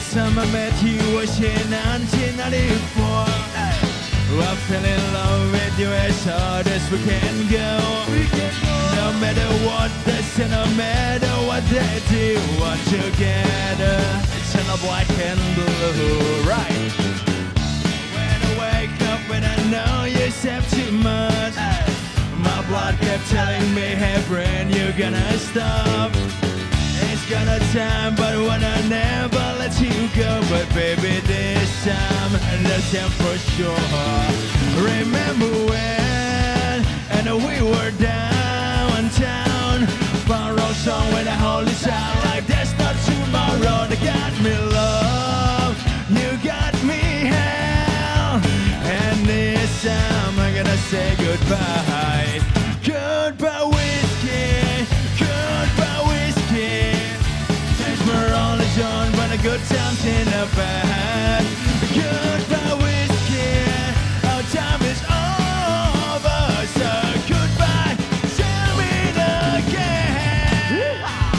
time I met you was in 1994. I'm feeling in love with you as hard as we can go. No matter what they say, no matter what they do, we're together. It's in a black and blue, right? When I wake up and I know you said too much, my blood kept telling me, hey friend, you're gonna stop. It's gonna time, but when I never let you go. But baby, this time, that's time for sure. Remember when, and we were downtown, found a song with a holy sound like there's no tomorrow. They got me love, you got me hell, and this time I'm gonna say goodbye. Goodbye whiskey, goodbye whiskey. Thanks for all the joy, but the good times in the bad. Goodbye whiskey, our time is over, so goodbye, tell me again.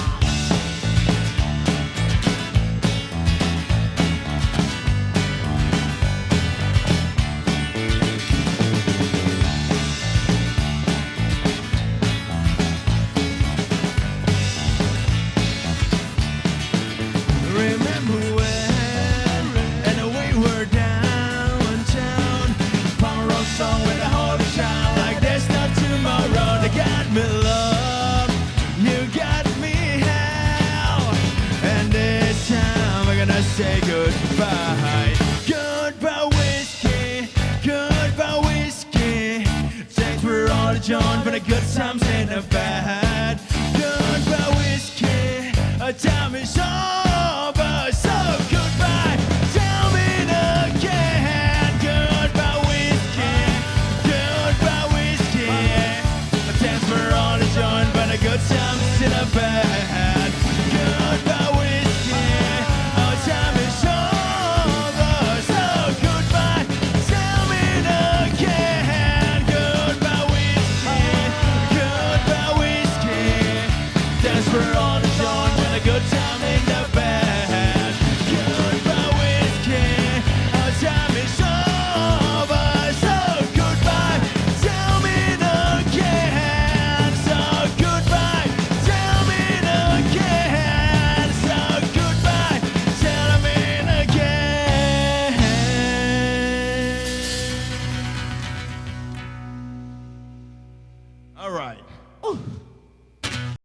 Remember when, and we were downtown, found a song with a whole child like there's no tomorrow. They got me love, you got me hell, and this time we're gonna say goodbye. Goodbye whiskey, goodbye whiskey. Thanks for all the joy, for the good times and the bad. Goodbye whiskey, our time is over, so goodbye, tell me again. Goodbye whiskey, goodbye whiskey. Thanks for all the joy, for the good times and the bad.